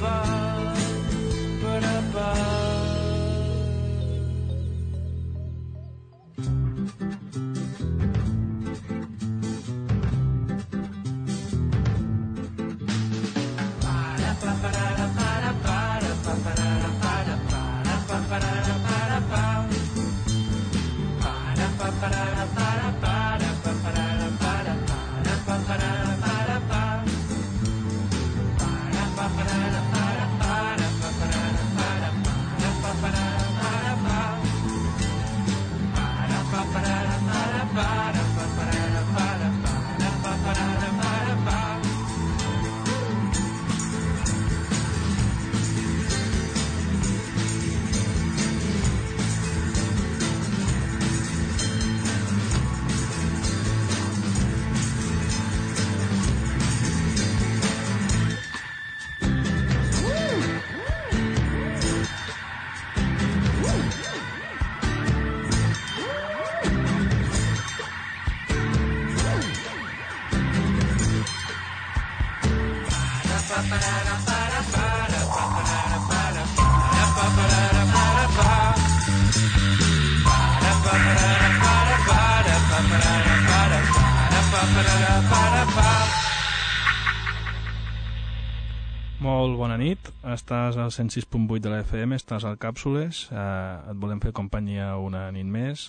Molt bona nit, estàs al 106.8 de la FM, estàs al Càpsules, et volem fer companyia una nit més.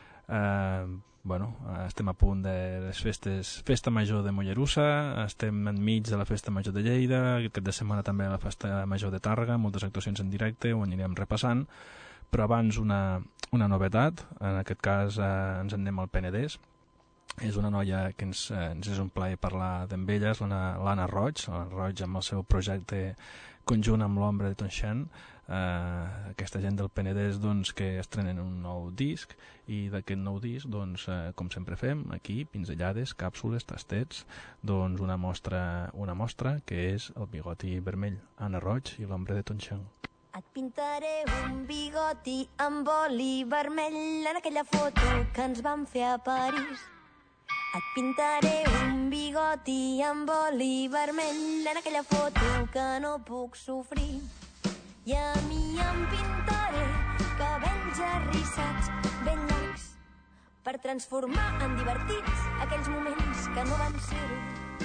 Estem a punt de les festes, Festa Major de Mollerussa, estem enmig de la Festa Major de Lleida, aquest cap de setmana també la Festa Major de Tàrrega, moltes actuacions en directe, ho anirem repassant, però abans una novetat, en aquest cas ens en anem al Penedès. És una noia que ens és un plaer parlar amb ella, és l'Anna Roig, amb el seu projecte conjunt amb l'Ombra de Tonxan, aquesta gent del Penedès doncs, que estrenen un nou disc, i d'aquest nou disc, doncs, com sempre fem, aquí, pinzellades, càpsules, tastets, doncs una mostra que és el bigoti vermell, Anna Roig i l'Ombra de Tonxan. Et pintaré un bigoti amb oli vermell en aquella foto que ens vam fer a París. Et pintaré un bigoti amb oli vermell en aquella foto que no puc sofrir. I a mi em pintaré cabells arrissats ben llargs per transformar en divertits aquells moments que no van ser-ho.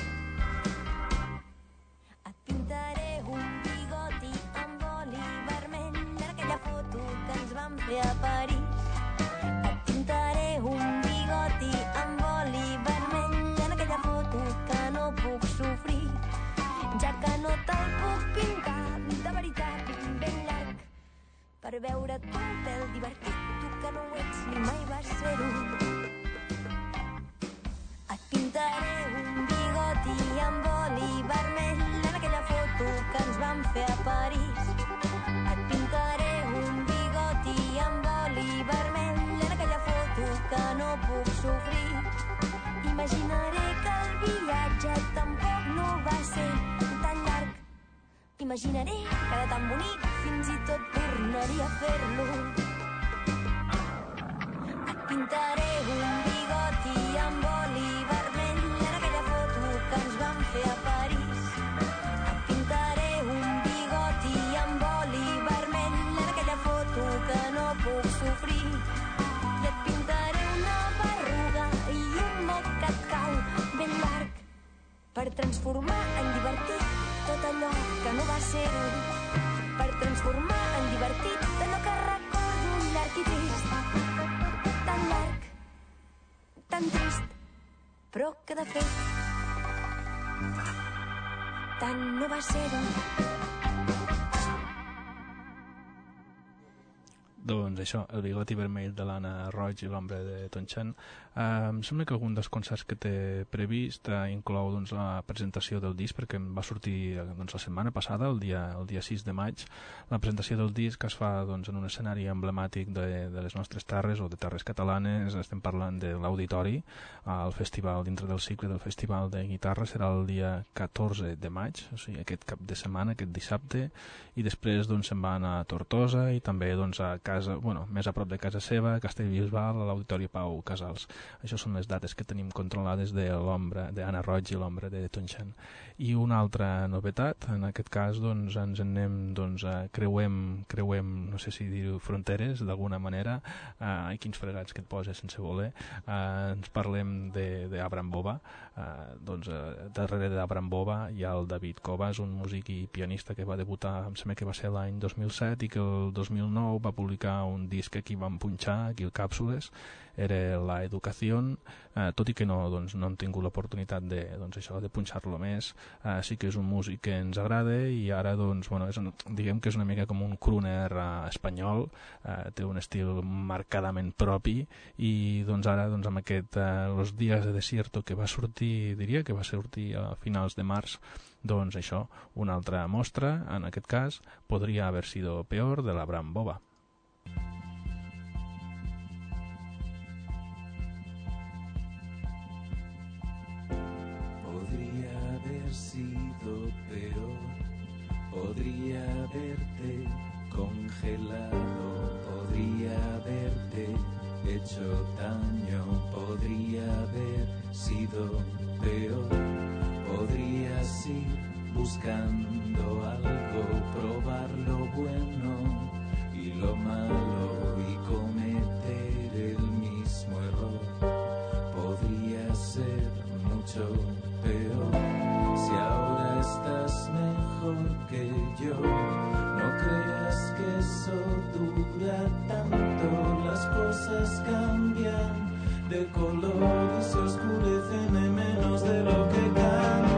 Et pintaré un bigoti amb oli vermell en aquella foto que ens vam fer a París. Et pintaré un bigoti amb oli vermell en aquella foto que no puc sofrir, ja que no te'l puc pintar de veritat ben llarg per veure't un pèl divertit, tu que no ho ets ni mai vas ser-ho. Et pintaré un bigoti amb oli vermell en aquella foto que ens vam fer a París. Et pintaré un bigoti amb oli vermell en aquella foto que no puc sofrir. Imaginaré que el viatge tampoc no va ser tan llarg. Imaginaré que era tan bonic, fins i tot tornaria a fer-lo. Et pintaré un bigoti amb oli vermell en aquella foto que ens vam fer a París. Et pintaré un bigoti amb oli vermell en aquella foto que no puc sofrir. I et pintaré una berruga i un moc que et cau ben llarg per transformar en divertit tot allò que no va ser-ho, per transformar en divertit allò que recordo llarg i trist, tan llarg, tan trist, però que de fet tant no va ser-ho. Doncs això, el bigoti vermell de l'Anna Roig i l'Ombra de Tonxan. Em sembla que algun dels concerts que té previst inclou doncs, la presentació del disc, perquè va sortir doncs, la setmana passada, el dia 6 de maig, la presentació del disc que es fa doncs, en un escenari emblemàtic de les nostres terres o de terres catalanes. Estem parlant de l'Auditori, el festival, dintre del cicle del Festival de Guitarra, serà el dia 14 de maig, o sigui, aquest cap de setmana, aquest dissabte, i després doncs, se'n va anar a Tortosa i també doncs, a Casa casa, més a prop de casa seva, a Castellbisbal, a l'Auditori Pau Casals. Això són les dates que tenim controlades de l'ombra d'Anna Roig i l'ombra de Tonxan. I una altra novetat, en aquest cas doncs, ens en anem, doncs, creuem, no sé si dir-ho, fronteres d'alguna manera, i quins fregats que et poses sense voler. Ens parlem d'Abram Bova, doncs darrere d'Abram Bova hi ha el David Covas, un músic i pianista que va debutar, em sembla que va ser l'any 2007 i que el 2009 va publicar un disc que vam punxar, aquí el Càpsules, era La Educación, tot i que no hem tingut l'oportunitat de punxar-lo més. Sí que és un músic que ens agrada i ara diguem que és una mica com un crooner espanyol, té un estil marcadament propi i ara amb aquest Los días de desierto que va sortir, diria que va sortir a finals de març, doncs això, una altra mostra, en aquest cas podria haver sido peor, de l'Abram Bova. Podría haber sido peor, podría haberte congelado, podría haberte hecho daño, podría haber sido peor, podrías ir buscando algo, probar lo bueno y lo malo y cometer el mismo error, podría ser mucho peor. Si ahora estás mejor que yo, no creas que eso dura tanto. Las cosas cambian de color y se oscurecen en menos de lo que cantan.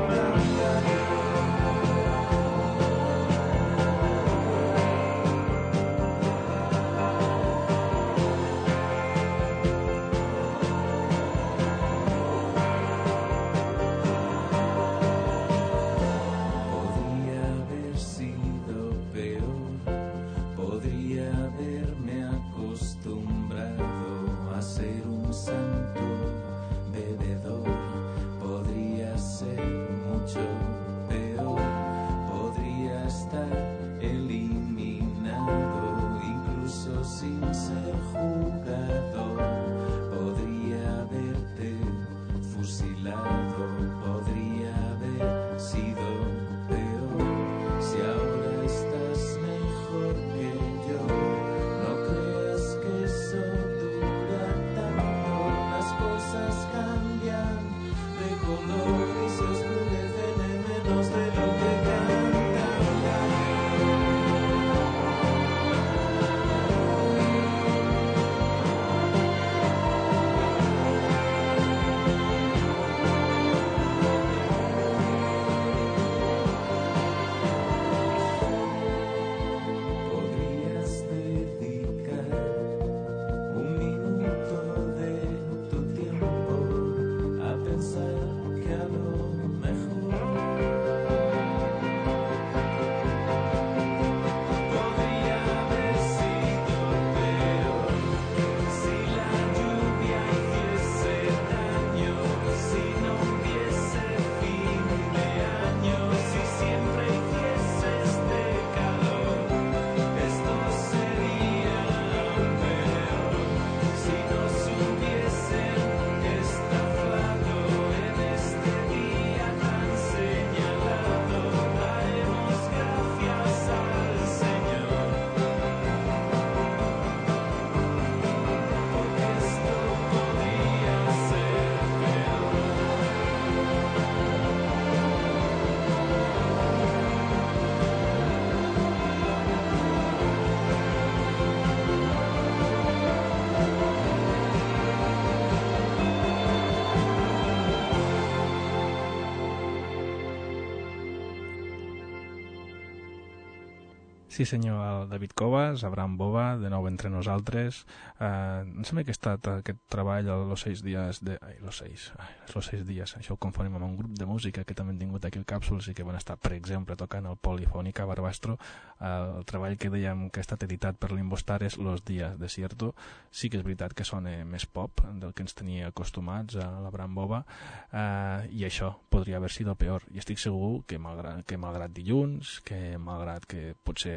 Sí senyor, el David Covas, Abram Bova, de nou entre nosaltres. Em sembla que ha estat aquest treball los 6 dies los 6 dies, això ho confonem amb un grup de música que també han tingut aquí el Càpsules i que van estar, per exemple, tocant el Polifònica Barbastro. El treball que dèiem que ha estat editat per l'Imbostar és Los días de desierto. Sí que és veritat que sona més pop del que ens tenia acostumats a l'Abram Bova, i això podria haver sigut peor, i estic segur que malgrat dilluns, que malgrat que potser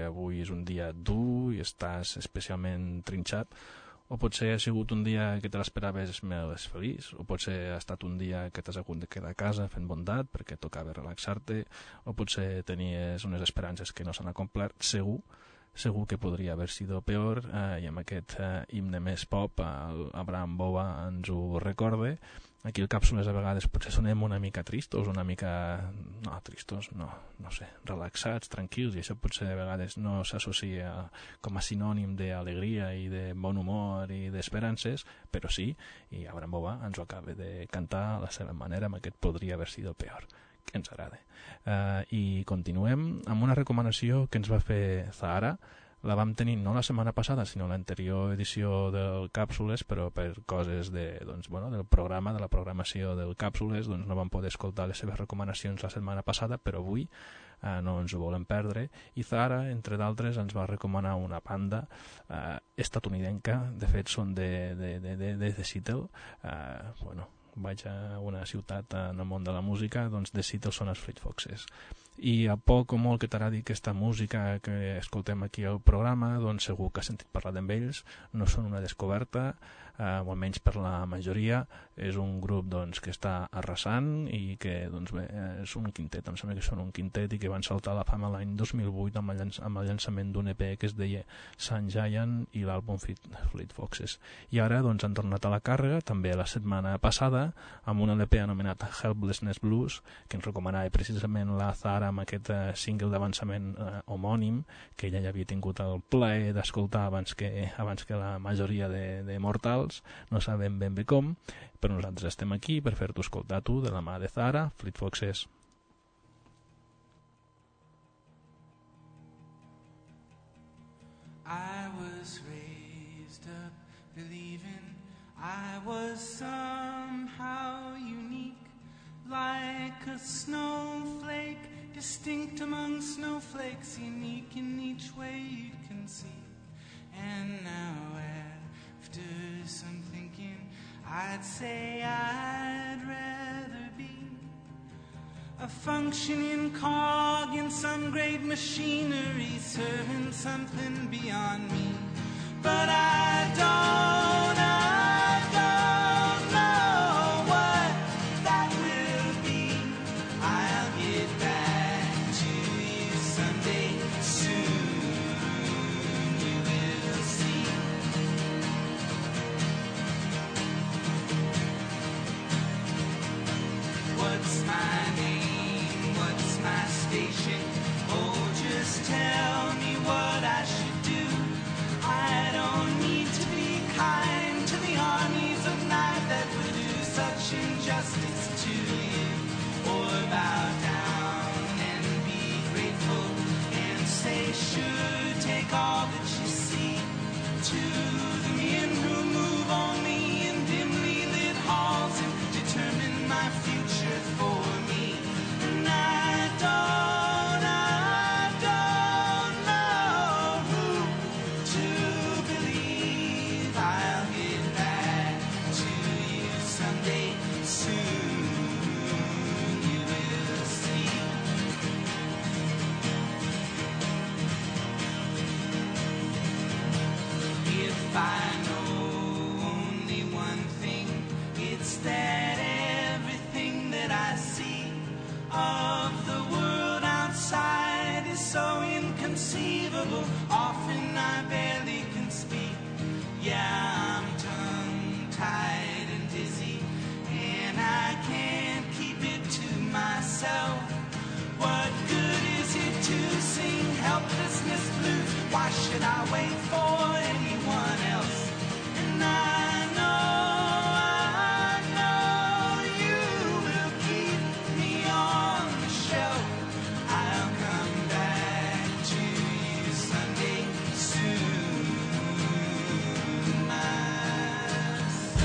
avui és un dia dur i estàs especialment trinxat, o potser ha sigut un dia que te l'esperaves més feliç, o potser ha estat un dia que t'has hagut de quedar a casa fent bondat perquè tocava relaxar-te, o potser tenies unes esperances que no s'han acomplert. Segur que podria haver sido peor, i amb aquest himne més pop Abraham Boba ens ho recorde. Aquí el Càpsules a vegades potser sonem una mica tristos, una mica... no, tristos, no sé, relaxats, tranquils, i això potser a vegades no s'associa com a sinònim d'alegria i de bon humor i d'esperances, però sí, i Abraham Boba ens ho acaba de cantar a la seva manera amb aquest podria haver sido peor, que ens agrada. I continuem amb una recomanació que ens va fer Zahara. La vam tenir no la setmana passada, sinó l'anterior edició del Càpsules, però per coses del programa, de la programació del Càpsules, doncs no vam poder escoltar les seves recomanacions la setmana passada, però avui no ens ho volem perdre. I Zahara, entre d'altres, ens va recomanar una banda estatunidenca, de fet són de Seattle, vaig a una ciutat en el món de la música, doncs de Seattle són els Fleet Foxes. I a poc o molt que t'agradi aquesta música que escoltem aquí al programa, doncs segur que has sentit parlar d'ells, no són una descoberta, o almenys per la majoria. És un grup doncs, que està arrasant i que doncs, bé, és un quintet, em sembla que són un quintet i que van saltar a la fama l'any 2008 amb el llançament d'un EP que es deia Sun Giant i l'àlbum Fleet Foxes. I ara doncs, han tornat a la càrrega, també la setmana passada, amb un LP anomenat Helplessness Blues, que ens recomanava precisament la Zahara amb aquest single d'avançament homònim, que ella ja havia tingut el plaer d'escoltar abans que la majoria de mortals. No sabem ben bé com, però nosaltres estem aquí per fer-t'ho escoltar tu de la mà de Zahara, Fleet Foxes. I was raised up believing I was somehow unique, like a snowflake, distinct among snowflakes, unique in each way you'd conceive. And now after some thinking, I'd say I'd rather be a functioning cog in some great machinery, serving something beyond me. But I don't know what that will be. I'll get back to you someday soon. You will see. What's my name? What's my station? Oh, just tell me what I should do. I don't need to be kind to the armies of night that would do such injustice to you, or bow down and be grateful and say, sure, take all that you see. To the men who move only in dimly lit halls and determine my future for me. And I don't know who to believe. I'll get back to you someday soon. You will see. If I know only one thing, it's that everything that I see of the world outside is so inconceivable. Often I barely can speak. Yeah, I'm tongue-tied and dizzy, and I can't keep it to myself. What good is it to sing helplessness blues? Why should I wait for anyone else? And I know you will keep me on the shelf. I'll come back to you someday soon, myself.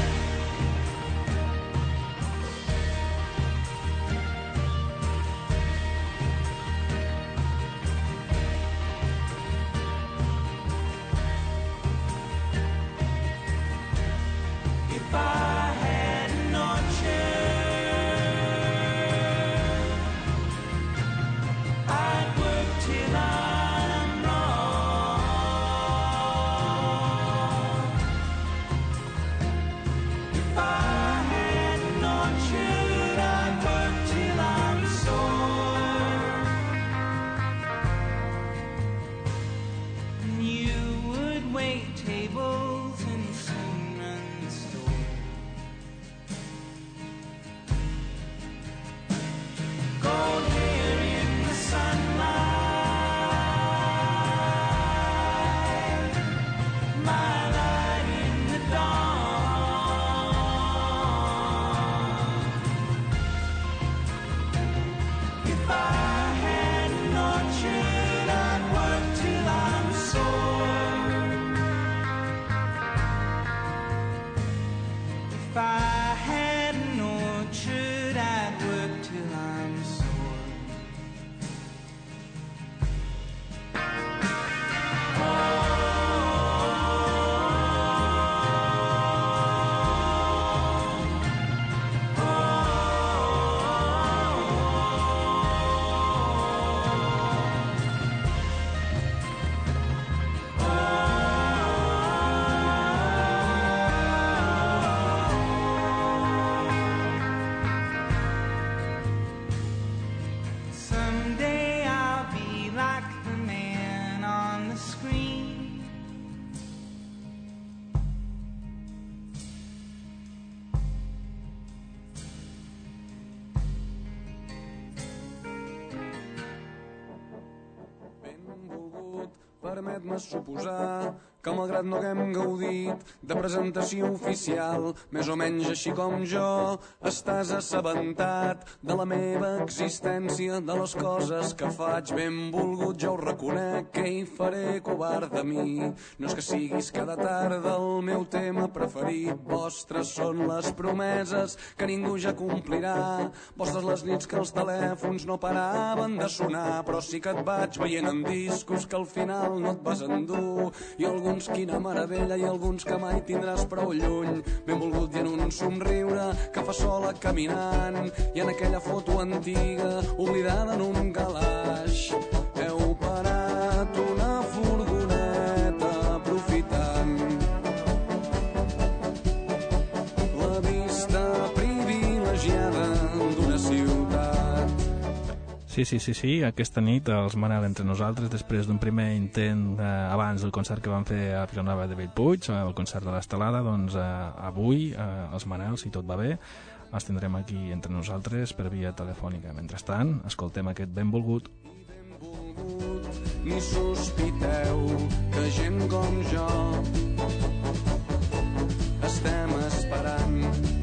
Permet-me suposar que malgrat no haguem gaudit de presentació oficial, més o menys així com jo, estàs assabentat de la meva existència, de les coses que faig. Benvolgut, jo ho reconec, què hi faré, covard de mi? No és que siguis cada tarda el meu tema preferit. Vostres són les promeses que ningú ja complirà, vostres les nits que els telèfons no paraven de sonar, però sí que et vaig veient en discos que al final no et vas endur, i alguns quina meravella i alguns que mai tindràs prou lluny. Benvolgut i en un somriure que fa sola caminant, i en aquella foto antiga oblidada en un calaix heu parat una furgoneta aprofitant la vista privilegiada d'una ciutat. Sí, aquesta nit els Manel entre nosaltres, després d'un primer intent abans del concert que van fer a Vilanova de Bellpuig, el concert de l'Estelada, doncs avui els Manel, si tot va bé, els tindrem aquí entre nosaltres per via telefònica. Mentrestant, escoltem aquest Benvolgut. Ni sospiteu que gent com jo estem esperant,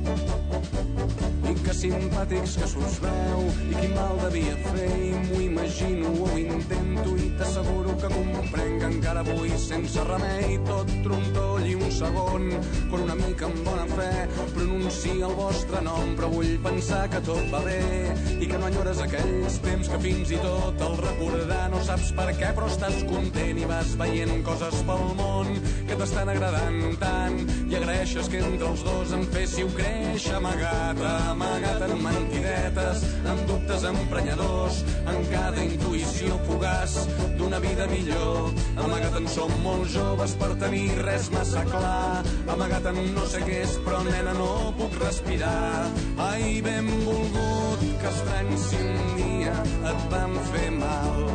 i que simpàtics que s'us veu, i quin mal devia fer, i m'ho imagino, ho intento, i t'asseguro que comprenc que encara avui sense remei tot trontoll i un segon, quan una mica amb bona fe pronuncia el vostre nom, però vull pensar que tot va bé i que no enyores aquells temps que fins i tot el recordar no saps per què, però estàs content i vas veient coses pel món que t'estan agradant tant, i agraeixes que entre els dos en féssiu créixer amagat en mentidetes, en dubtes emprenyadors, en cada intuïció fugaç d'una vida millor. Amagat en som molt joves per tenir res massa clar, amagat en no sé què és, però nena no puc respirar. Ai, benvolgut, que estrany si un dia et vam fer mal.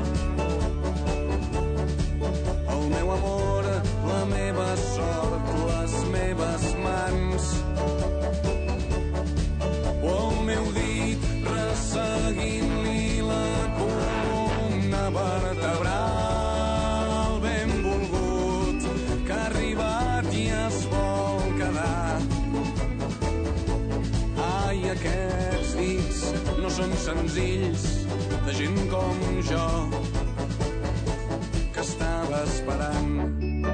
El meu amor, la meva sort, les meves mans, o el meu dit resseguint-li la columna vertebral. Benvolgut, que ha arribat i es vol quedar. Ai, aquests dits no són senzills, de gent com jo que estava esperant.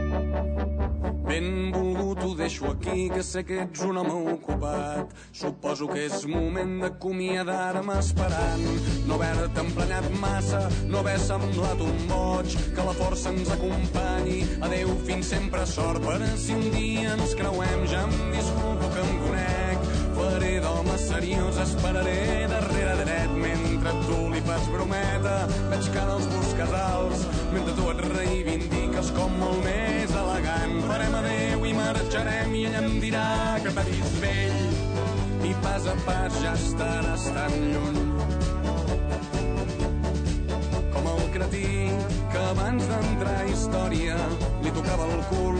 Benvolgut, ho deixo aquí, que sé que ets un home ocupat. Suposo que és moment d'acomiadar-me esperant no haver-te emprenyat massa, no haver semblat un boig, que la força ens acompanyi. Adeu, fins sempre, sort, per si un dia ens creuem. Ja em disculpo que em conec, faré d'home seriós, esperaré darrere dret mentre tu li fas brometa. Veig que dels bus casals, mentre tu et reivindiques com molt més elegant. Farem adeu i marxarem, i ella em dirà que t'ha vist vell i pas a pas ja estaràs tan lluny com el cretí que abans d'entrar a història li tocava el cul,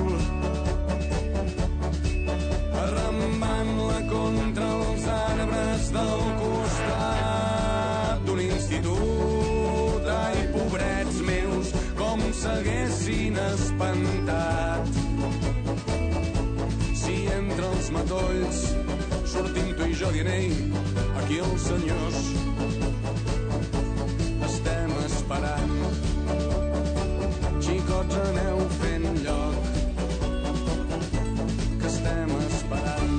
arrambant-la contra els arbres del costat d'un institut. Ai, pobrets meus, com s'haguessin espantat si entre els matolls sortim tu i jo dient: ei, aquí els senyors estem esperant. Xicots, aneu fent lloc, que estem esperant.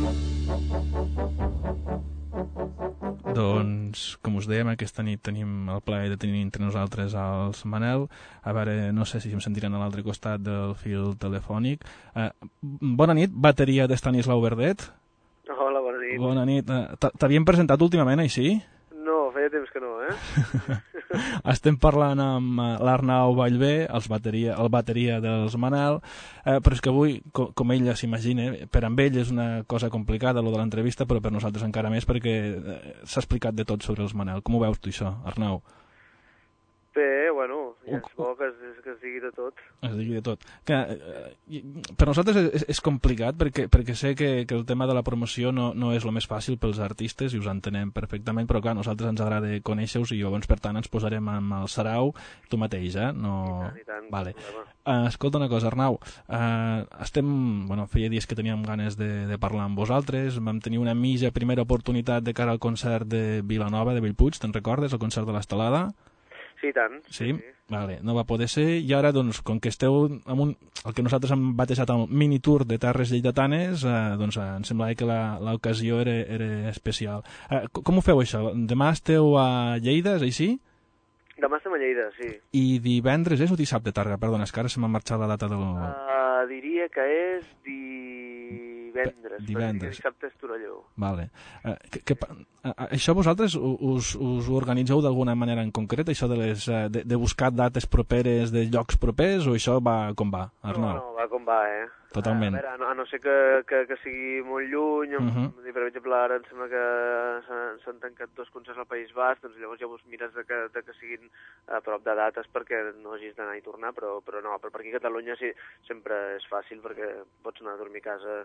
Doncs, com us dèiem, aquesta nit tenim el plaer de tenir entre nosaltres els Manel. A veure, no sé si em sentiran a l'altre costat del fil telefònic. Bona nit, bateria d'Estanislau Verdet. Hola, bona nit. Bona nit. T'havíem presentat últimament, així? No, feia temps que no, Estem parlant amb l'Arnau Vallvé, el bateria dels Manel, però és que avui, com ell s'imagina, per amb ell és una cosa complicada, lo de l'entrevista, però per nosaltres encara més, perquè s'ha explicat de tot sobre els Manel. Com ho veus tu, això, Arnau? Bé, bueno, és bo que es digui de tot. Es digui de tot. Que, per nosaltres és complicat perquè sé que el tema de la promoció no és el més fàcil pels artistes i us entenem perfectament, però clar, a nosaltres ens agrada conèixer-vos i llavors per tant ens posarem amb el sarau tu mateix, no... I tant, vale. Escolta una cosa, Arnau, feia dies que teníem ganes de parlar amb vosaltres, vam tenir una mitja primera oportunitat de cara al concert de Vilanova, de Bellpuig, te'n recordes, el concert de l'Estelada? Sí, tant. Sí? Vale, no va poder ser, i ara, doncs, com que esteu amb el que nosaltres hem batejat el mini tour de terres lleidatanes, doncs em semblava que l'ocasió era especial. Com ho feu, això? Demà esteu a Lleida, és així? Demà estem a Lleida, sí. I divendres és o dissabte, Targa? Perdona, és que ara se m'ha marxat la data del... Diria que és divendres. Divendres. Dissabte és Torelló. Vale. Això vosaltres us organitzeu d'alguna manera en concret, això de buscar dates properes de llocs propers, o això va com va, Arnau? No, va com va, Totalment. A veure, a no ser que sigui molt lluny, per exemple, ara em sembla que s'han tancat 2 concerts al País Basc, doncs llavors ja vos mires de que siguin a prop de dates perquè no hagis d'anar i tornar, però no, però per aquí a Catalunya sí, sempre és fàcil perquè pots anar a dormir a casa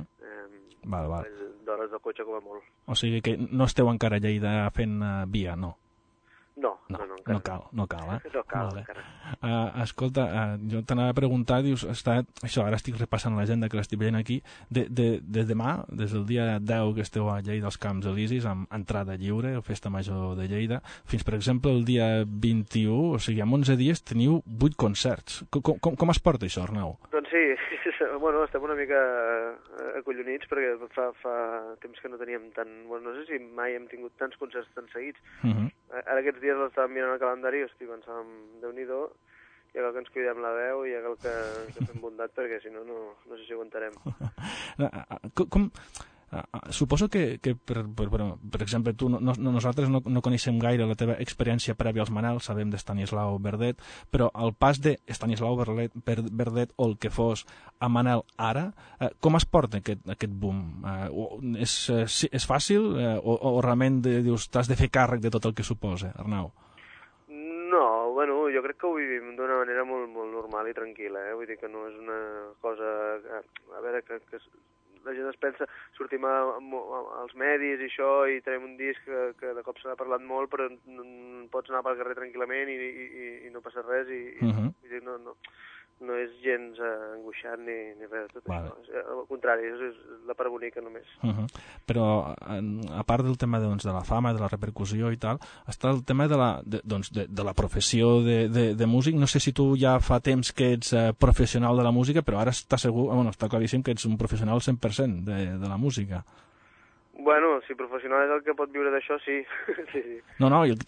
d'hores de cotxe com a molt. O sigui que no esteu encara a Lleida fent via, no? No, encara no cal, No cal, vale. encara. Escolta, jo t'anava a preguntar, dius, això, ara estic repassant l'agenda que l'estic veient aquí, de demà, des del dia 10 que esteu a Lleida als Camps Elisis, amb entrada lliure, Festa Major de Lleida, fins, per exemple, el dia 21, o sigui, en 11 dies teniu 8 concerts. Com es porta això, Arnau? Doncs sí, bueno, estem una mica acollonits perquè fa temps que no teníem tant... Bueno, no sé si mai hem tingut tants concerts tan seguits. Ara aquests dies l'estàvem mirant al calendari i pensàvem, Déu-n'hi-do, ja cal que ens cuidem la veu i ja cal que fem bondat perquè si no sé si aguantarem. Suposo que per exemple, nosaltres no coneixem gaire la teva experiència prèvia als Manel, sabem de Stanislau Berdet, però el pas de Stanislau Berdet o el que fos a Manel ara, com es porta aquest boom? És fàcil o realment dius t'has de fer càrrec de tot el que suposa, Arnau? No, bueno, jo crec que ho vivim d'una manera molt, molt normal i tranquil·la, vull dir que no és una cosa... A veure, que la gent es pensa, sortim als medis i això, i tenim un disc que de cop se n'ha parlat molt, però pots anar pel carrer tranquil·lament i no passa res, i vull dir, no és gens angoixant ni res de tot això. Al contrari, és la part bonica només. Però, a part del tema de la fama, de la repercussió i tal, està el tema de la professió de músic. No sé si tu ja fa temps que ets professional de la música, però ara està claríssim que ets un professional 100% de la música. Bueno, si professional és el que pot viure d'això, sí. Sí. No.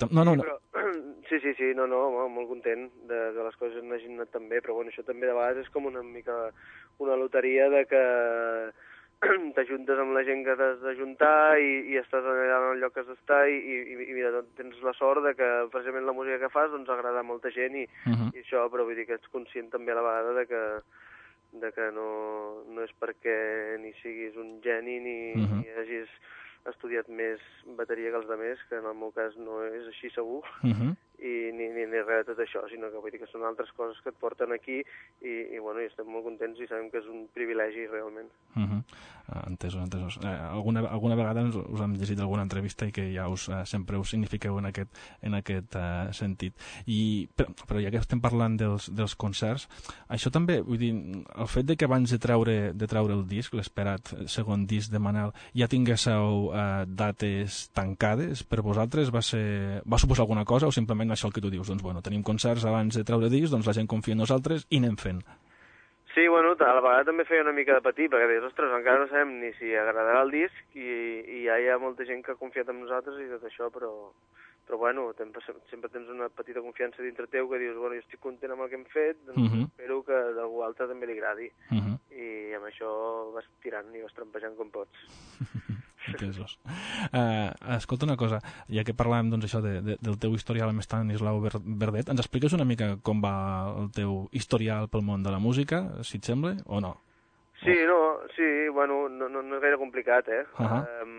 Sí, molt content de que les coses n'hagin anat tan bé, però bueno, això també de vegades és com una mica una loteria de que t'ajuntes amb la gent que t'has d'ajuntar i estàs allà en el lloc que has d'estar i mira, tens la sort de que precisament la música que fas doncs agrada a molta gent i això, però vull dir que ets conscient també a la vegada de que no és perquè ni siguis un geni ni hagis estudiat més bateria que els altres, que en el meu cas no és així segur, i ni res de tot això, sinó que vull dir que són altres coses que et porten aquí i bueno, i estem molt contents i sabem que és un privilegi realment. Entesos. Alguna vegada us hem llegit alguna entrevista i que ja sempre us signifiqueu en aquest sentit. Però ja que estem parlant dels concerts, això també, vull dir, el fet de que abans de treure el disc, l'esperat segon disc de Manel, ja tinguéssiu dates tancades, per vosaltres va suposar alguna cosa o simplement això el que tu dius? Doncs bueno, tenim concerts abans de treure disc, doncs la gent confia en nosaltres i anem fent. Sí, bueno, a la vegada també feia una mica de patir, perquè deies, ostres, encara no sabem ni si agradarà el disc i ja hi ha molta gent que ha confiat en nosaltres i tot això, però bueno, sempre tens una petita confiança dintre teu que dius, bueno, jo estic content amb el que hem fet, doncs espero que d'algú altre també li agradi. I amb això vas tirant i vas trampejant com pots. Entesos. Escolta una cosa, ja que parlàvem doncs, això del teu historial amb Stanislau Berdet, ens expliques una mica com va el teu historial pel món de la música, si et sembla, o no? Sí, bueno, no és gaire complicat,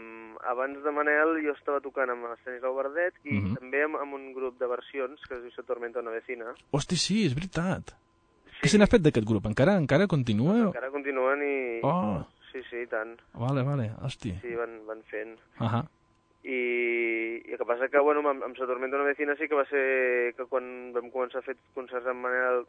abans de Manel jo estava tocant amb Estanislau Verdet i també amb un grup de versions que es diu Se Tormenta una Vecina. Hosti, sí, és veritat. Sí. Què se n'ha fet d'aquest grup? Encara continua? Encara continuen i... Oh. Sí, i tant. Vale, hosti. Sí, van fent. I el que passa que, bueno, amb Se Tormenta una Vecina sí que va ser que quan vam començar a fer concerts amb Manel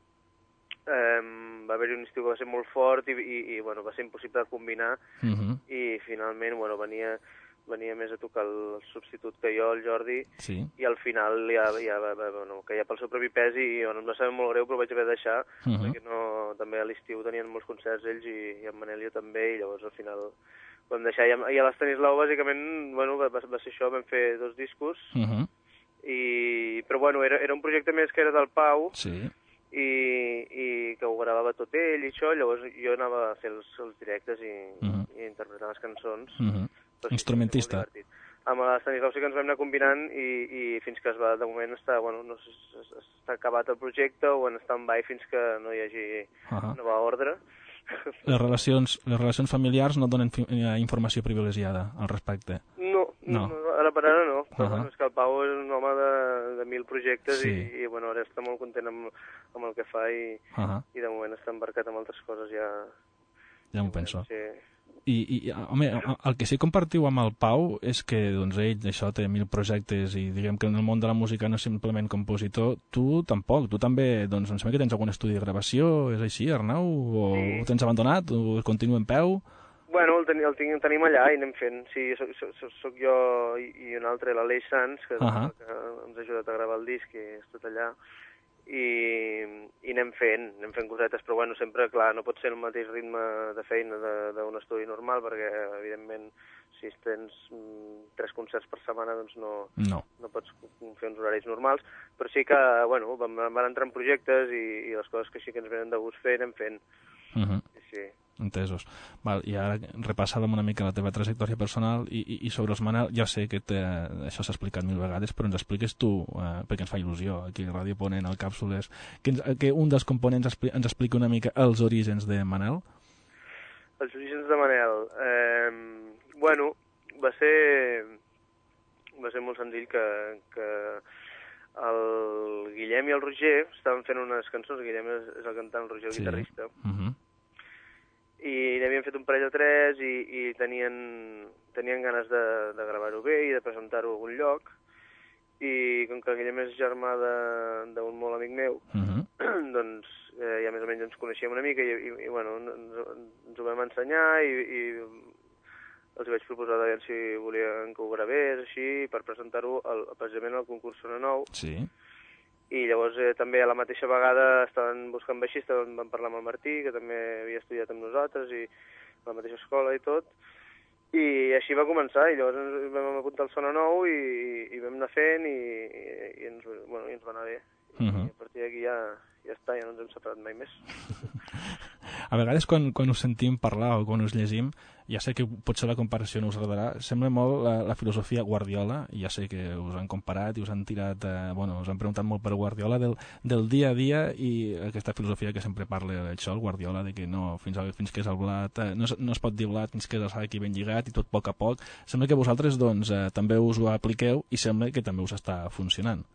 va haver-hi un estiu que va ser molt fort i bueno, va ser impossible de combinar i finalment, bueno, venia més a tocar el substitut que jo, el Jordi, i al final ja bueno, caia pel seu propi pes i bueno, em va saber molt greu, però vaig haver de deixar, perquè també a l'estiu tenien molts concerts ells i en Manel i jo també, i llavors al final vam deixar. I a l'Estanislau, bàsicament, bueno, va ser això, vam fer 2 discos, però bueno, era un projecte més que era del Pau, i que ho gravava tot ell i això, llavors jo anava a fer els directes i interpretar les cançons. Instrumentista. Amb l'Estanislau sí que ens vam anar combinant i fins que de moment està, bueno, no sé, està acabat el projecte o en stand-by fins que no hi hagi nova ordre. Les relacions familiars no donen informació privilegiada al respecte? No, ara per ara no. Però és que el Pau és un home de 1000 projectes i bueno, ara està molt content amb el que fa i de moment està embarcat amb altres coses ja. Ja m'ho penso. Sí. I home, el que sí compartiu amb el Pau és que doncs, ell això té 1000 projectes i diguem que en el món de la música no és simplement compositor, tu tampoc, tu també, doncs em sembla que tens algun estudi de gravació, és així, Arnau? O ho tens abandonat? O continua en peu? Bueno, el tenim allà i anem fent. Sí, soc jo i un altre, l'Aleix Sanz, que ens ha ajudat a gravar el disc i és tot allà. I anem fent cosetes, però bueno, sempre, clar, no pot ser el mateix ritme de feina d'un estudi normal, perquè, evidentment, si tens 3 concerts per setmana, doncs no pots fer uns horaris normals, però sí que, bueno, vam entrar en projectes i les coses que sí que ens venen de gust fer, anem fent. Sí. Entesos. Val, i ara repassàvem una mica la teva trajectòria personal i sobre els Manel, ja sé que això s'ha explicat 1000 vegades, però ens expliques tu, perquè ens fa il·lusió, aquí a Ràdio Ponent, al Càpsules, que un dels components ens expliqui una mica els orígens de Manel? Els orígens de Manel? Bueno, va ser molt senzill que el Guillem i el Roger estaven fent unes cançons, el Guillem és el cantant, el Roger el guitarrista, i n'havien fet un parell o 3 i tenien ganes de gravar-ho bé i de presentar-ho a algun lloc, i com que el Guillem és germà d'un molt amic meu, doncs ja més o menys ens coneixíem una mica i bueno, ens ho vam ensenyar i els vaig proposar de si volien que ho gravés així per presentar-ho precisament al concurs Sona Nou. Sí. I llavors també a la mateixa vegada estaven buscant baixista, vam parlar amb el Martí, que també havia estudiat amb nosaltres, i a la mateixa escola i tot, i així va començar, i llavors ens vam apuntar al Sona Nou i vam anar fent i ens va anar bé. I a partir d'aquí ja està, ja no ens hem separat mai més. A vegades quan us sentim parlar o quan us llegim, ja sé que potser la comparació no us agradarà, sembla molt la filosofia Guardiola, i ja sé que us han comparat i us han tirat, us han preguntat molt per Guardiola del dia a dia, i aquesta filosofia que sempre parla això, el Guardiola, de que no, fins que és el blat, no es pot dir blat fins que és el sac i ben lligat, i tot a poc. Sembla que vosaltres doncs, també us ho apliqueu i sembla que també us està funcionant.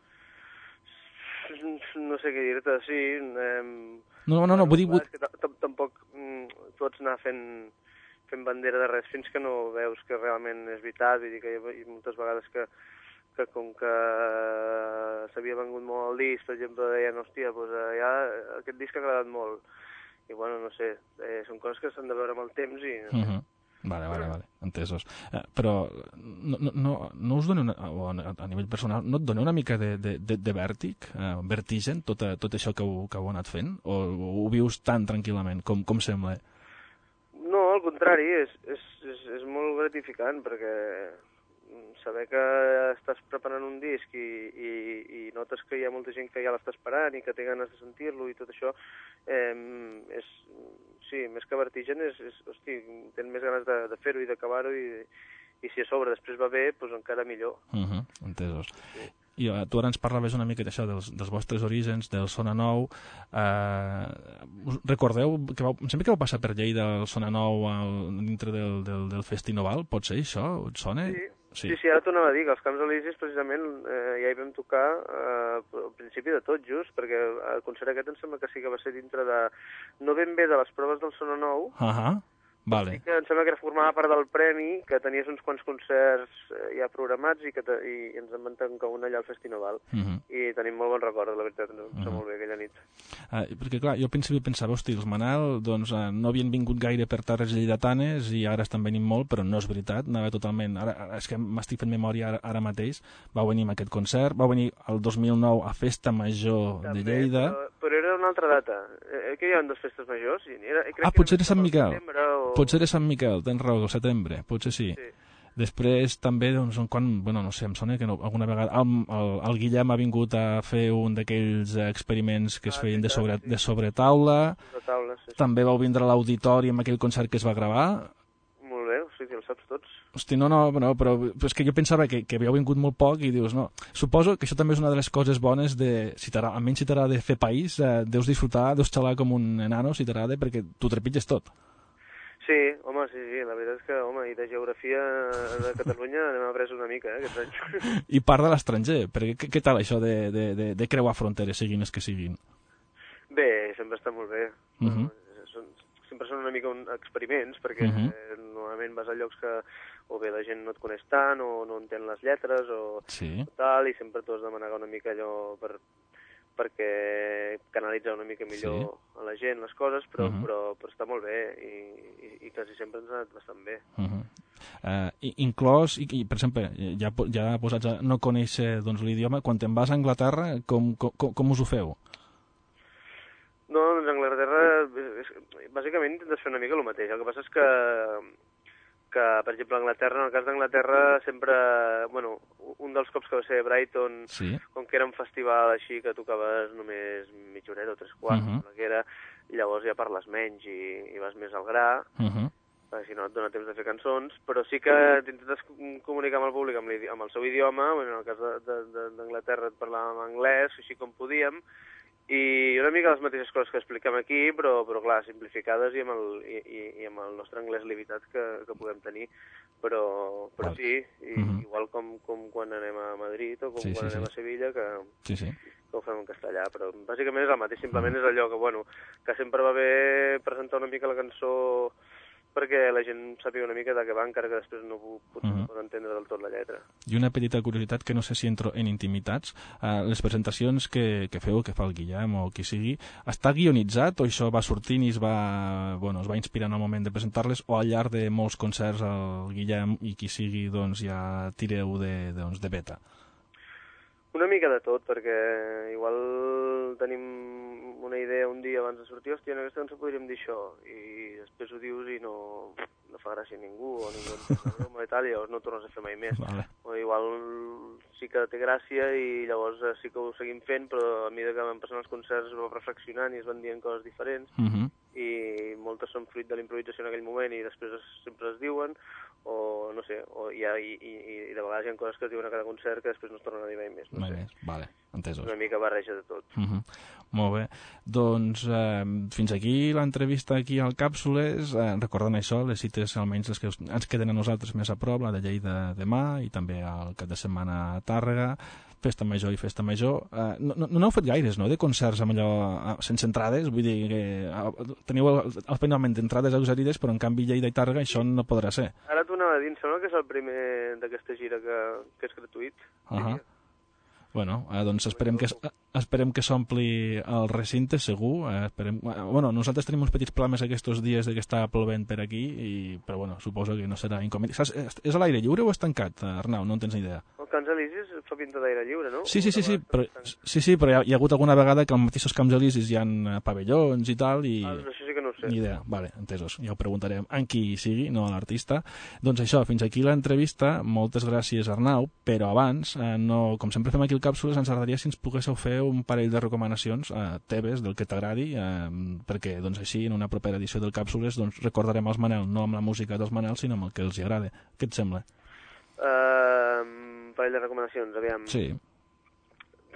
No sé què dir-te, sí. No, vull dir... Tampoc pots anar fent bandera de res fins que no veus que realment és veritat. Vull dir que hi ha moltes vegades que com que s'havia vengut molt el disc, per exemple, deien, hòstia, doncs ja aquest disc ha agradat molt. I bueno, no sé, són coses que s'han de veure amb el temps i... Vale, entesos. Però no us dona, a nivell personal, no et dona una mica de vèrtic, vertigen, tot això que heu anat fent? O ho vius tan tranquil·lament, com sembla? No, al contrari, és molt gratificant, perquè saber que estàs preparant un disc i notes que hi ha molta gent que ja l'està esperant i que té ganes de sentir-lo i tot això, sí, més que vertigen, hosti, tens més ganes de fer-ho i d'acabar-ho i si a sobre després va bé, doncs encara millor. Entesos. Sí. I tu ara ens parlaves una mica d'això, dels vostres orígens, del Sona Nou. Us recordeu que em sembla que vau passar per Lleida el Sona Nou dintre del Festinoval? Pot ser això? Et sona? Sí, ara t'ho anava a dir, que els Camps Elisis precisament ja hi vam tocar al principi de tot, just, perquè el concert aquest em sembla que sí que va ser dintre de... no ben bé de les proves del Sona Nou, vale. Sí que em sembla que formava part del premi, que tenies uns quants concerts ja programats i ens en van tancar un allà al Festinoval. I tenim molt bon record, la veritat, ens va molt bé aquella nit. Perquè clar, jo pensava, hosti, els Manel doncs, no havien vingut gaire per terres lleidatanes i ara estan venint molt, però no és veritat, anava totalment... Ara és que m'estic fent memòria ara mateix, vau venir amb aquest concert, vau venir el 2009 a Festa Major de Lleida... Però era una altra data. Que hi ha dues festes majors? Potser era Sant Miquel. Potser era Sant Miquel, tens raó, al setembre, potser sí. Després també, doncs, no sé, em sona que alguna vegada el Guillem ha vingut a fer un d'aquells experiments que es feien de sobretaula. També vau vindre a l'auditori amb aquell concert que es va gravar. Molt bé, sí, els saps tots. Hosti, no, però és que jo pensava que havíeu vingut molt poc i dius, no. Suposo que això també és una de les coses bones de, almenys si t'agrada fer país, deus disfrutar, deus xalar com un enano, si t'agrada, perquè tu trepitges tot. Sí, home, sí, la veritat és que, i de geografia de Catalunya n'hem après una mica, aquests anys. I part de l'estranger, perquè què tal això de creuar fronteres, siguin els que siguin? Bé, sempre està molt bé. Sempre són una mica experiments, perquè normalment vas a llocs que o bé la gent no et coneix tant, o no entén les lletres, o tal, i sempre t'ho has de manegar una mica allò perquè canalitzar una mica millor a la gent les coses, però està molt bé i quasi sempre ens ha anat bastant bé. Inclòs, i per exemple, ja posats a no conèixer l'idioma, quan te'n vas a Anglaterra, com us ho feu? No, doncs a Anglaterra, bàsicament intentes fer una mica el mateix. El que passa és que per exemple, a Anglaterra, en el cas d'Anglaterra, sempre, un dels cops que va ser a Brighton, com que era un festival així que tocaves només mitja horeta o 3/4, que era, llavors ja parles menys i vas més al gra, perquè si no et dona temps de fer cançons, però sí que t'intentes comunicar amb el públic amb el seu idioma, en el cas d'Anglaterra et parlàvem anglès, així com podíem, i una mica les mateixes coses que expliquem aquí, però clar, simplificades i amb el nostre anglès limitat que podem tenir, però sí, igual com quan anem a Madrid o com quan anem a Sevilla, que ho fem en castellà, però bàsicament és el mateix, simplement és allò que sempre va bé presentar una mica la cançó perquè la gent sàpiga una mica de què va, encara que després no pot entendre del tot la lletra. I una petita curiositat, que no sé si entro en intimitats, les presentacions que feu, que fa el Guillem o qui sigui, està guionitzat o això va sortint i es va inspirar en el moment de presentar-les, o al llarg de molts concerts el Guillem i qui sigui ja tireu de beta? Una mica de tot, perquè igual tenim una idea un dia abans de sortir, hòstia, en aquesta cançó podríem dir això, i després ho dius i no fa gràcia a ningú, o ningú entén la broma i tal, i llavors no ho tornes a fer mai més. O igual sí que té gràcia i llavors sí que ho seguim fent, però a mesura que van passant els concerts es va reflexionant i es van dient coses diferents, i moltes són fruit de la improvisació en aquell moment i després sempre es diuen, o no sé, i de vegades hi ha coses que es diuen a cada concert que després no es tornen a dir mai més. Mai més, vale, entesos. Una mica barreja de tot. Molt bé. Doncs fins aquí l'entrevista aquí al Càpsules. Recordant això, les cites almenys les que ens queden a nosaltres més a prop, la de Lleida demà i també el cap de setmana a Tàrrega, Festa Major i Festa Major. No n'heu fet gaires, no?, de concerts amb allò sense entrades, vull dir que teniu el fenomen d'entrades exaurides, però en canvi Lleida i Tàrrega això no podrà ser. Ara t'ho anava a dir, em sembla que és el primer d'aquesta gira que és gratuït. Bueno, doncs esperem que s'ompli el recinte, segur. Nosaltres tenim uns petits problemes aquests dies que està plovent per aquí, però suposo que no serà inconvenient. És a l'aire lliure o és tancat, Arnau? No en tens ni idea. El Camps Elisis fa pinta d'aire lliure, no? Sí, però hi ha hagut alguna vegada que als mateixos Camps Elisis hi ha pavellons i tal, i... Això sí que no ho sé. Ni idea, vale, entesos. Ja ho preguntarem en qui sigui, no a l'artista. Doncs això, fins aquí l'entrevista. Moltes gràcies, Arnau, però abans, com sempre fem aquí el Càpsules, ens agradaria si ens poguéssiu fer un parell de recomanacions teves, del que t'agradi, perquè així en una propera edició del Càpsules recordarem els Manel, no amb la música dels Manel, sinó amb el que els agrada. Què et sembla? Parell de recomanacions, aviam. Sí.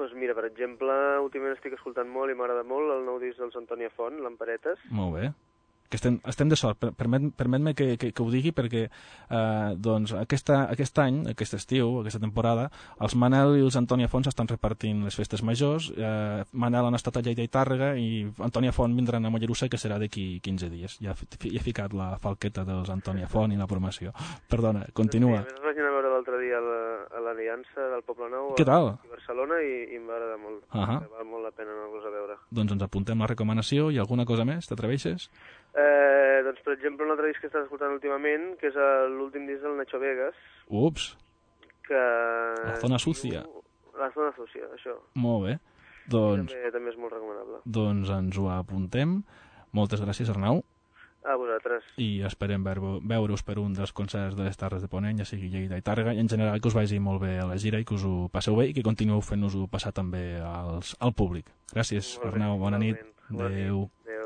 Doncs mira, per exemple, últimament estic escoltant molt i m'agrada molt el nou disc dels Antònia Font, Lamparetes. Molt bé. Que estem de sort. Permet-me que ho digui perquè doncs aquest any, aquest estiu, aquesta temporada, els Manel i els Antònia Font estan repartint les festes majors. Manel han estat a Lleida i Tàrrega i Antònia Font vindran a Mollerussa, que serà d'aquí 15 dies. Ja he ficat la falqueta dels Antònia Font i la promoció. Perdona, continua. Sí, a més, vaig anar a veure l'altre dia a l'Aliança del Poble Nou Què tal? a Barcelona i em va agradar molt. Val molt la pena anar-los a veure. Doncs ens apuntem la recomanació i alguna cosa més, t'atreveixes? Doncs, per exemple, un altre disc que estàs escoltant últimament, que és l'últim disc del Nacho Vegas. Ups! Que... La zona sucia. La zona sucia, això. Molt bé. Doncs... També és molt recomanable. Doncs ens ho apuntem. Moltes gràcies, Arnau. A vosaltres. I esperem veure-us per un dels concerts de les Terres de Ponent, ja sigui Lleida i Tàrrega, i en general que us vagi molt bé a la gira i que us ho passeu bé i que continueu fent-nos-ho passar també al públic. Gràcies, Arnau. Bona nit. Adéu. Adéu.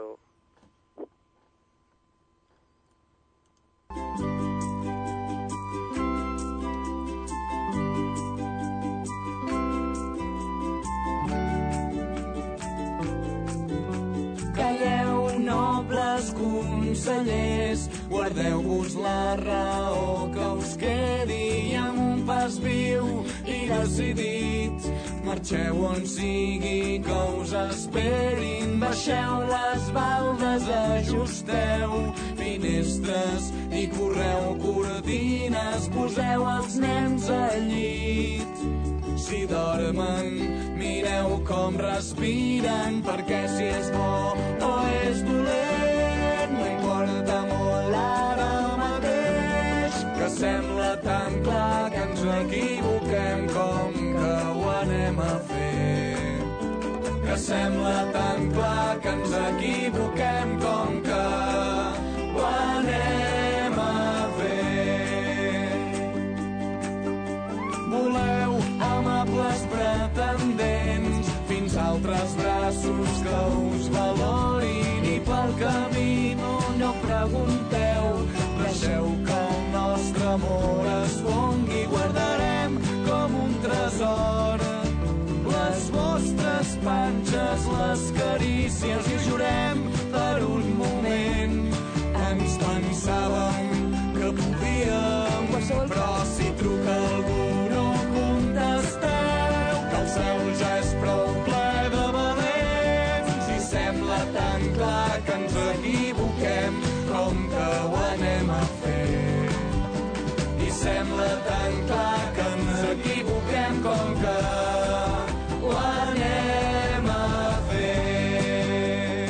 Calleu, nobles consellers, guardeu-vos la raó que us quedi amb un pas viu i decidit. Marxeu on sigui que us esperin, baixeu les baldes, ajusteu finestres i correu cortines, poseu els nens al llit. Si dormen, mireu com respiren, perquè si és bo o és dolent, no importa molt ara mateix, que sembla tan clar que ens equivoquem com que ho anem a fer. Que sembla tan clar que ens equivoquem com que ho anem a fer. Voleu amables pretendents fins a altres braços que us valorin i pel camí no pregunteu, deixeu que el nostre amor es fongui, guardarem com un tresor les vostres panxes, les carícies i jurem per un moment ens pensàvem que podíem, però si truca algú no contesteu, que el cel ja és prou ple de valents i sembla tan clar que ens equivoquem com que ho anem a fer. I sembla tan clar que ens equivoquem com que ho anem a fer.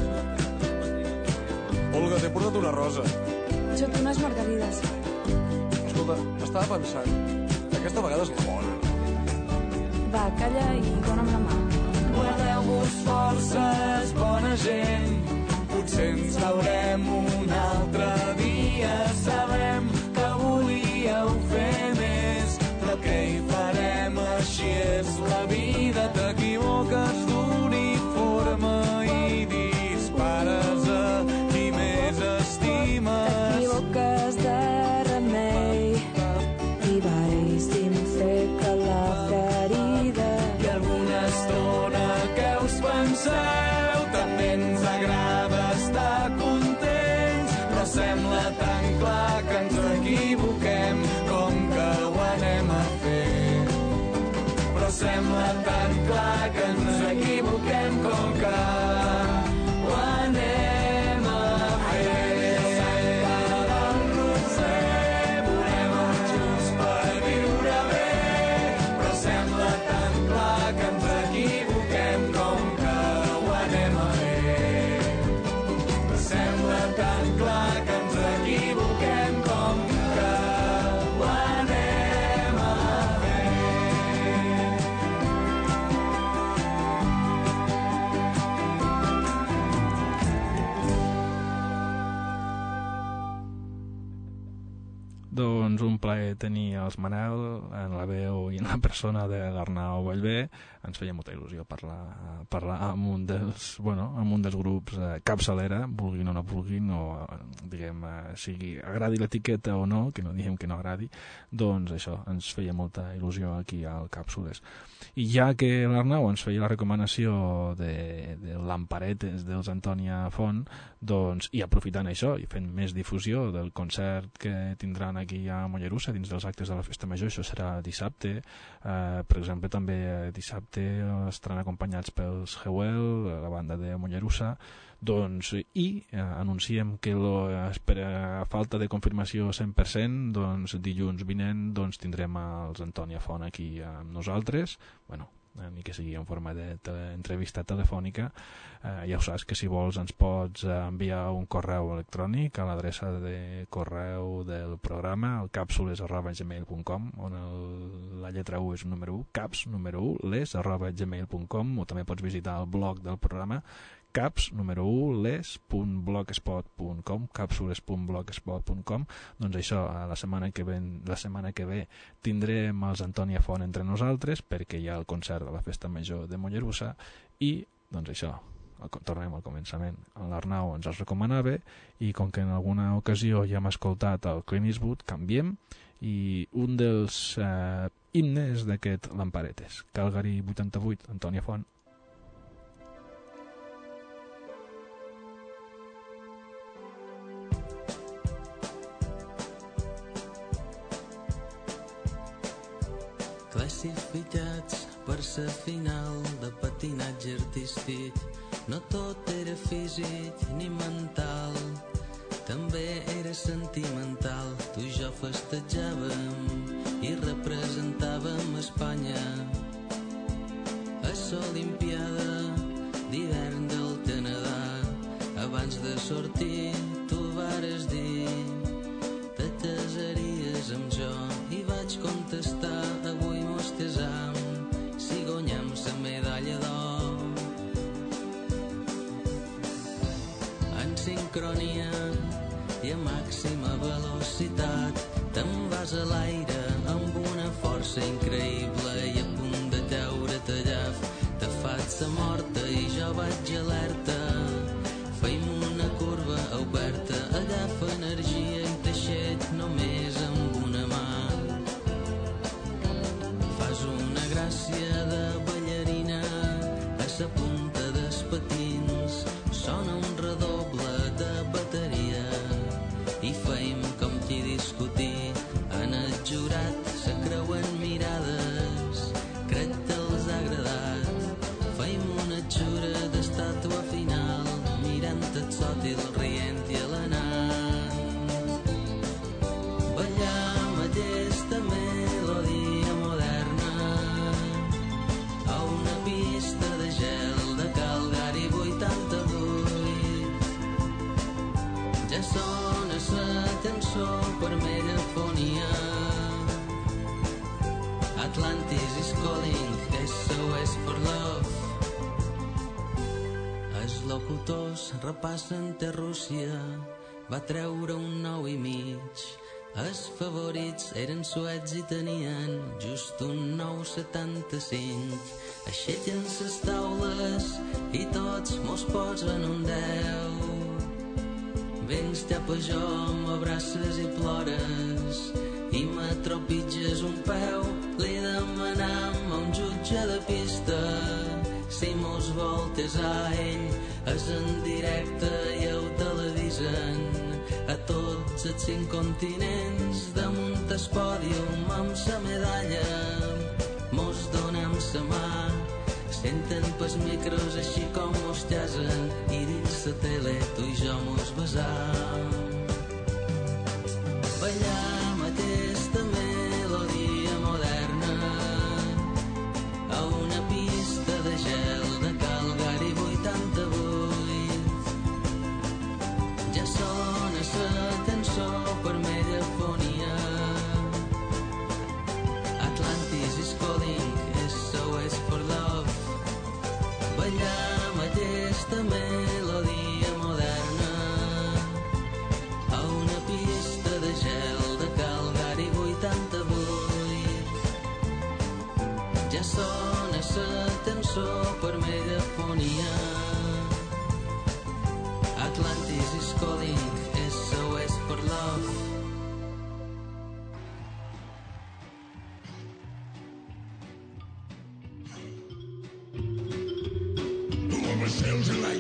Olga, t'he portat una rosa. Jo tinc unes margarides. Escolta, estava pensant, aquesta vegada és la bona. Va, calla i dona'm la mà. Guardeu-vos forces, bona gent, potser ens veurem un altre dia. Sabem que volíeu fer més, però què hi farem? Així és la vida, t'equivoques d'uniforme i dispares a qui més estimes. T'equivoques de remei i vais fer que la ferida. I alguna estona que us penseu, també ens agrada estar contents, però sembla tan clar que ens equivoquem com que ho anem a fer. Però sembla tan clar que ens equivoquem com que ho anem a fer. Sembla tan clar que ens Doncs un plaer tenir els Manel en la veu i en la persona de l'Arnau Vallvé. Ens feia molta il·lusió parlar amb un dels grups capçalera, vulguin o no vulguin, o diguem, sigui agradi l'etiqueta o no, que no diguem que no agradi, doncs això, ens feia molta il·lusió aquí al Càpsules. I ja que l'Arnau ens feia la recomanació de Lamparetes dels Antònia Font, doncs, i aprofitant això i fent més difusió del concert que tindran aquí a Mollerussa dins dels actes de la Festa Major, això serà dissabte, per exemple també dissabte estaran acompanyats pels Hewell, la banda de Mollerussa, doncs, i anunciem que a falta de confirmació 100%, doncs dilluns vinent doncs, tindrem els Antònia Font aquí amb nosaltres, ni que sigui en forma d'entrevista telefònica. Ja ho saps que si vols ens pots enviar un correu electrònic a l'adreça de correu del programa, el capsules@gmail.com, on la lletra U és el número 1, caps número 1, les@gmail.com, o també pots visitar el blog del programa caps número 1 les.blogspot.com, capsules.blogspot.com. Doncs això, la setmana que ve tindrem els Antònia Font entre nosaltres perquè hi ha el concert de la Festa Major de Mollerussa i doncs això, tornem al començament. L'Arnau ens els recomanava i com que en alguna ocasió ja hem escoltat el Clint Eastwood, canviem i un dels himnes d'aquest Lamparetes, Calgary 88, Antònia Font. Classificats per sa final de patinatge artístic, no tot era físic ni mental, també era sentimental. Tu i jo festejàvem i representàvem Espanya a l'Olimpiada d'hivern del Canadà. Abans de sortir tu vares dir te casaries amb jo i vaig contestar avui mos casam si guanyem la medalla d'or. En sincronia i a màxima velocitat te'n vas a l'aire amb una força increïble i a punt de caure-te llaf. Te faig la morta i jo vaig alerta, feim una curva oberta, agafa energia i teixet només amb una mà. Fas una gràcia de ballarina a sa punta dels patins, sona un redoble de bateria i feim com qui discutir. En el jurat se creuen mirades, crec que els ha agradat. Feim una xura d'estàtua final, mirant el sòtil, rient i alenant. Ballam aquesta melodia moderna a una pista de gel de Calgary 88. Ja sona la cançó per megafonia, Atlantis is calling, SOS for love. Els locutors repassen que Rússia va treure un 9,5. Els favorits eren suecs i tenien just un 9,75. Aixequen les taules i tots mos posen un 10. Vens cap a jo, m'abraces i plores i m'atropitges un peu. Li demanam a un jutge de pista si mos vol casar. Ell és en directe i ho televisen a tots els 5 continents. Damunt el pòdium amb sa medalla mos donem sa mà, senten pels micros així com mos casen i dins la tele tu i jo mos besam. Ballam aquesta melodia moderna a una pista de gel de Calgary 88. Ja sona la cançó per megafonia, Atlantis is calling, SOS for love. Ballam aquesta melodia moderna a una pista de gel de Calgary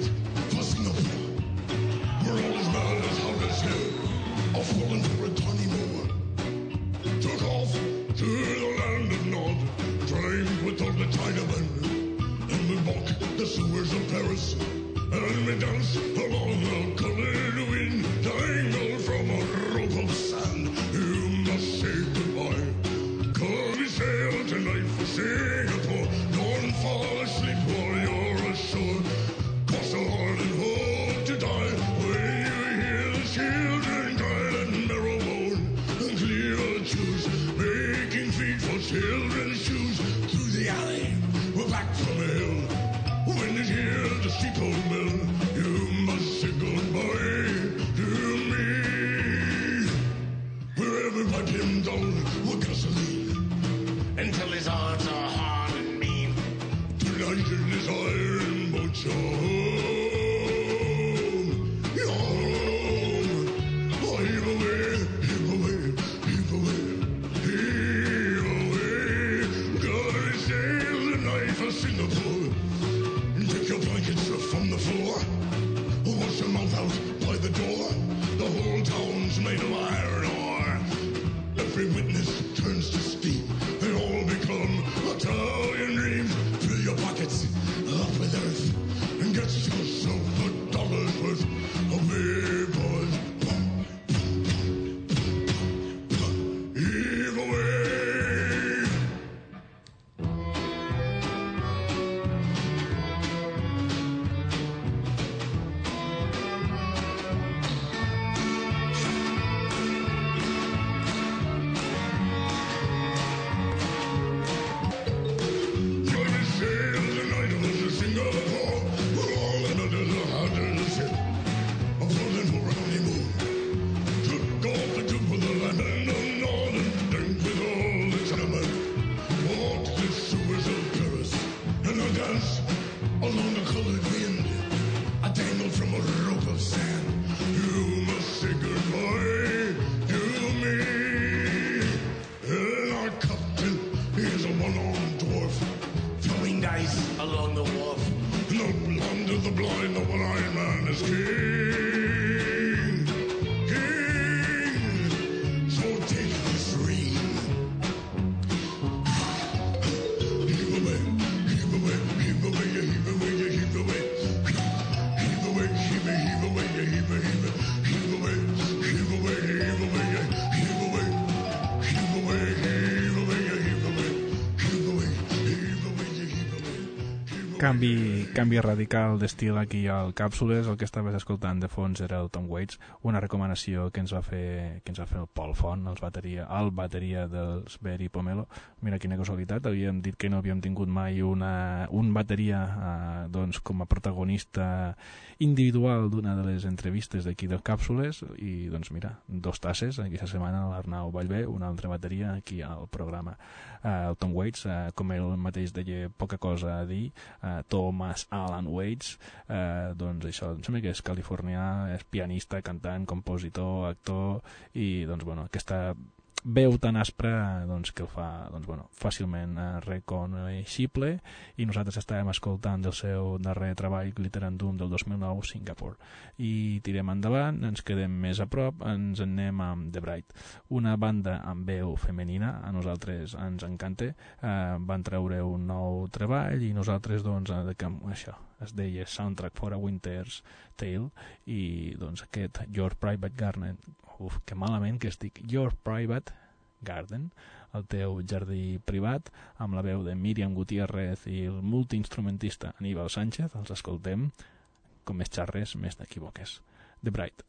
night for Singapore, where all is mad as hard as hell. I've fallen for a tiny mower. Took off to the land of Nod, trained with all the Chinamen, and we walk the sewers of Paris, and we dance along the colored wind, tangled from a rope of sand. You must say goodbye, 'cause we sail tonight for Singapore. Don't fall asleep while you're ashore. Cross the hard and hope to die when you hear the children cry and marrow-bone and clear shoes, making feet for children's shoes. Through the alley, we're back from the hill. When you hear the steeple bell, you must say goodbye to me. Wherever I him down with gasoline, until his hearts are hard and mean. Tonight in his iron boat home. You're home. Heave away, heave away, heave away, heave away. Gotta sail the night for Singapore. Take your blankets from the floor. Wash your mouth out by the door. The whole town's made of iron ore. Every witness turns to steam. They all become Italian dreams. Fill your pockets up with earth and get yourself $1 worth of vapors. Heave away. Along the colored wind, I dangled from a rope of sand. You must say goodbye to me. And our captain is a one-armed dwarf, throwing dice along the wharf. No land of the blind, the one-eyed man is king. King, so take this ring. Heave away, heave away, heave away, heave away, heave away. Heave away, heave, heave away, heave, heave, heave away, heave away, heave away, heave away, heave away, heave away, heave away, heave away, heave away, heave away. Canvi radical d'estil aquí al Càpsules. El que estaves escoltant de fons era el Tom Waits, una recomanació que ens va fer el Pol Font, el bateria dels Berry Pomelo. Mira quina casualitat, havíem dit que no havíem tingut mai un bateria doncs, com a protagonista individual d'una de les entrevistes d'aquí del Càpsules, i doncs mira, 2 tasses aquesta setmana, l'Arnau Vallvé, una altra bateria aquí al programa. El Tom Waits, com ell mateix deia, poca cosa a dir, Thomas Alan Waits, doncs això, em sembla que és californià, és pianista, cantant, compositor, actor, i doncs bueno, aquesta veu tan aspra doncs, que el fa doncs, bueno, fàcilment reconeixible, i nosaltres estàvem escoltant del seu darrer treball Glitterandum del 2009, Singapore, i tirem endavant, ens quedem més a prop, ens en anem amb The Bright, una banda amb veu femenina, a nosaltres ens encanta. Van treure un nou treball i nosaltres doncs, això es deia Soundtrack for a Winter's Tale, i doncs aquest Your Private Garden, que malament que estic, Your Private Garden, el teu jardí privat, amb la veu de Míriam Gutiérrez i el multiinstrumentista Aníbal Sánchez. Els escoltem, com més xarres més t'equivoques. The Bright.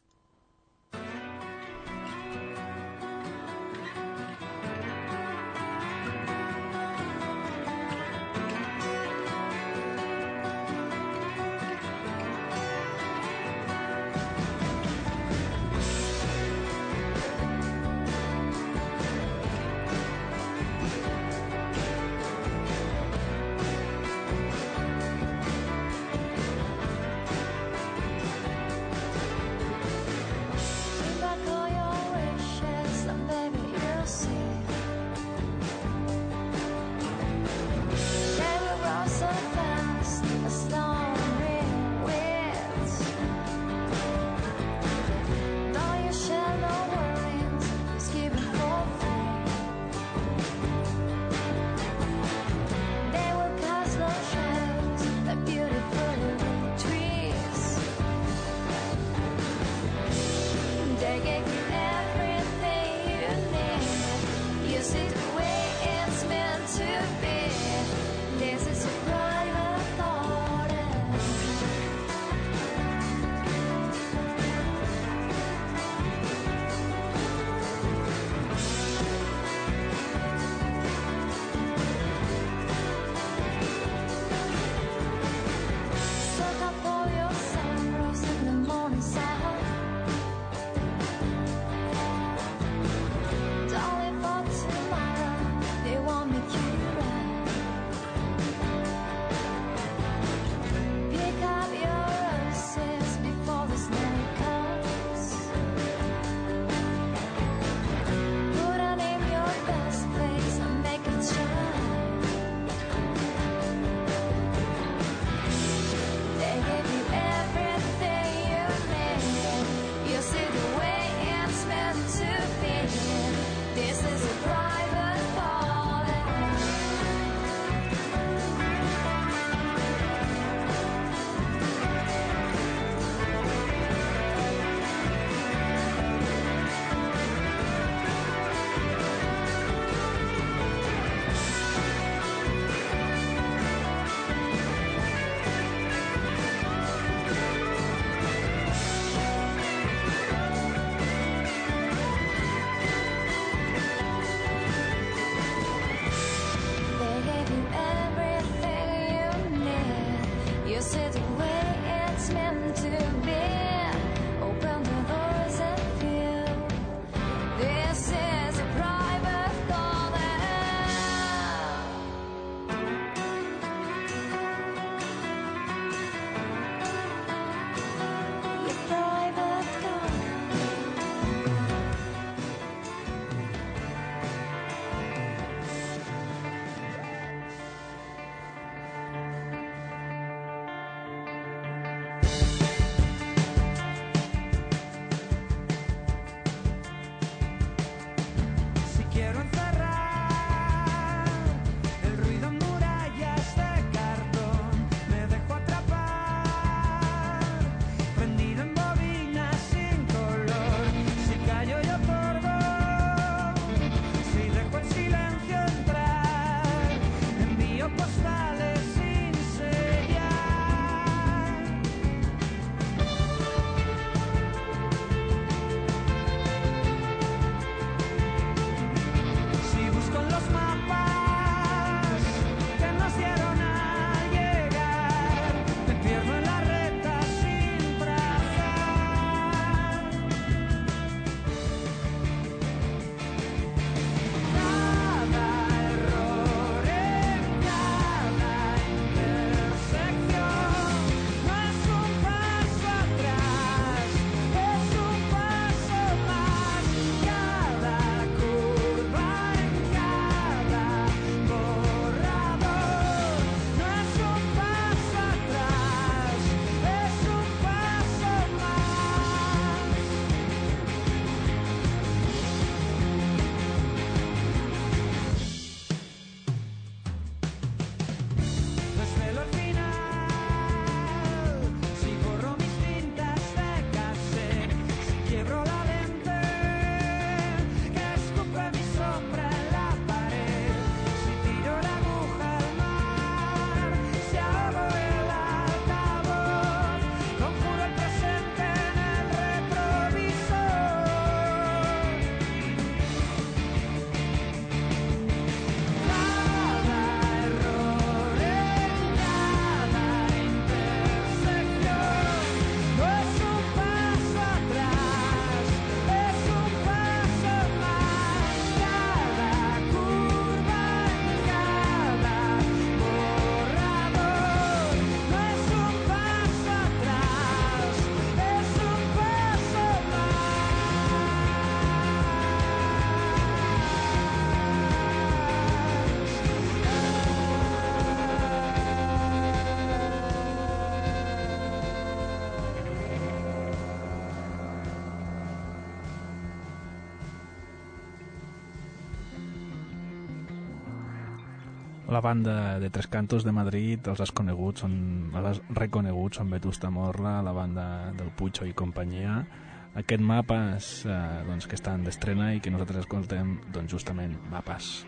La banda de Tres Cantos de Madrid els has reconegut, són Vetusta Morla, la banda del Pucho i companyia. Aquest Mapes que estan d'estrena i que nosaltres escoltem justament Mapes.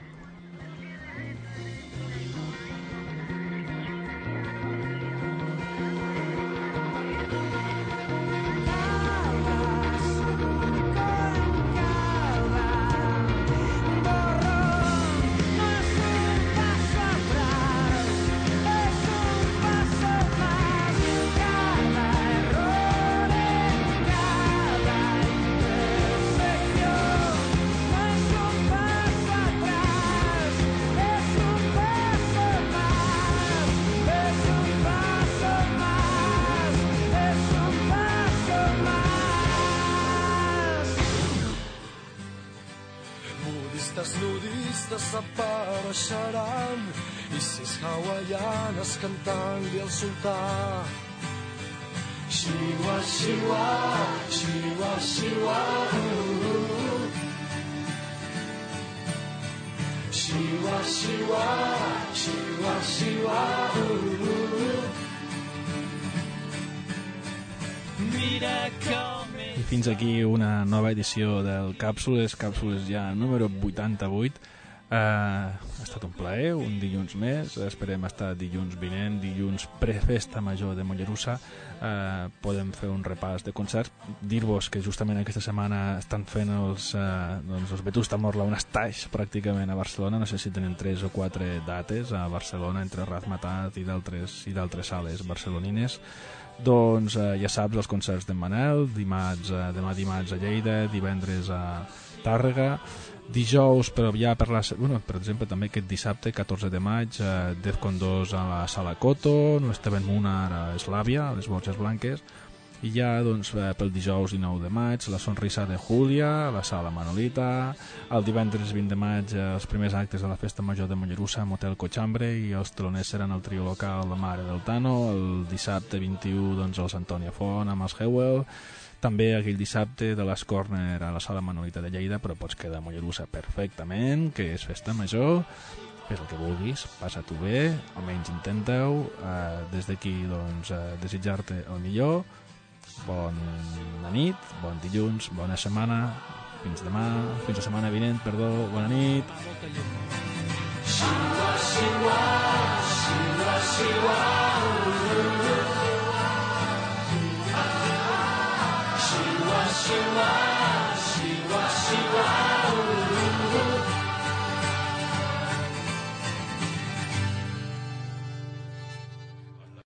Nudistes s'apareixeran i sis hawaianes cantant-li al sultà. Xiua, xiua, xiua, xiua, xiua, xiua, xiua, xiua, mira com I fins aquí una nova edició del Càpsules ja número 88. Ha estat un plaer, un dilluns més. Esperem estar dilluns vinent, dilluns prefesta major de Mollerussa. Podem fer un repàs de concerts. Dir-vos que justament aquesta setmana estan fent els Vetusta Morla un estaix pràcticament a Barcelona. No sé si tenen 3 o 4 dates a Barcelona entre Razmetat i d'altres sales barcelonines. Doncs ja saps, els concerts d'en Manel, demà dimarts a Lleida, divendres a Tàrrega, dijous, però ja per exemple també aquest dissabte 14 de maig Defcon 2 a la Sala Coto, Esteban Munar a Eslàvia, a les Borges Blanques, i ja pel dijous 19 de maig la Sonrisa de Júlia a la Sala Manolita, el divendres 20 de maig els primers actes de la Festa Major de Mollerussa a Motel Cochambre i els teloners seran el trio local La Mare del Tano, el dissabte 21 els Antònia Font amb els Hewell, també aquell dissabte de l'As Corner a la Sala Manolita de Lleida, però pots quedar a Mollerussa perfectament, que és Festa Major. Fes el que vulguis, passa-t'ho bé, almenys intenta-ho. Des d'aquí desitjar-te el millor. Bona nit, bon dilluns, bona setmana, fins la setmana vinent, bona nit. Xiua, xiua, xiua, xiua, xiua, xiua.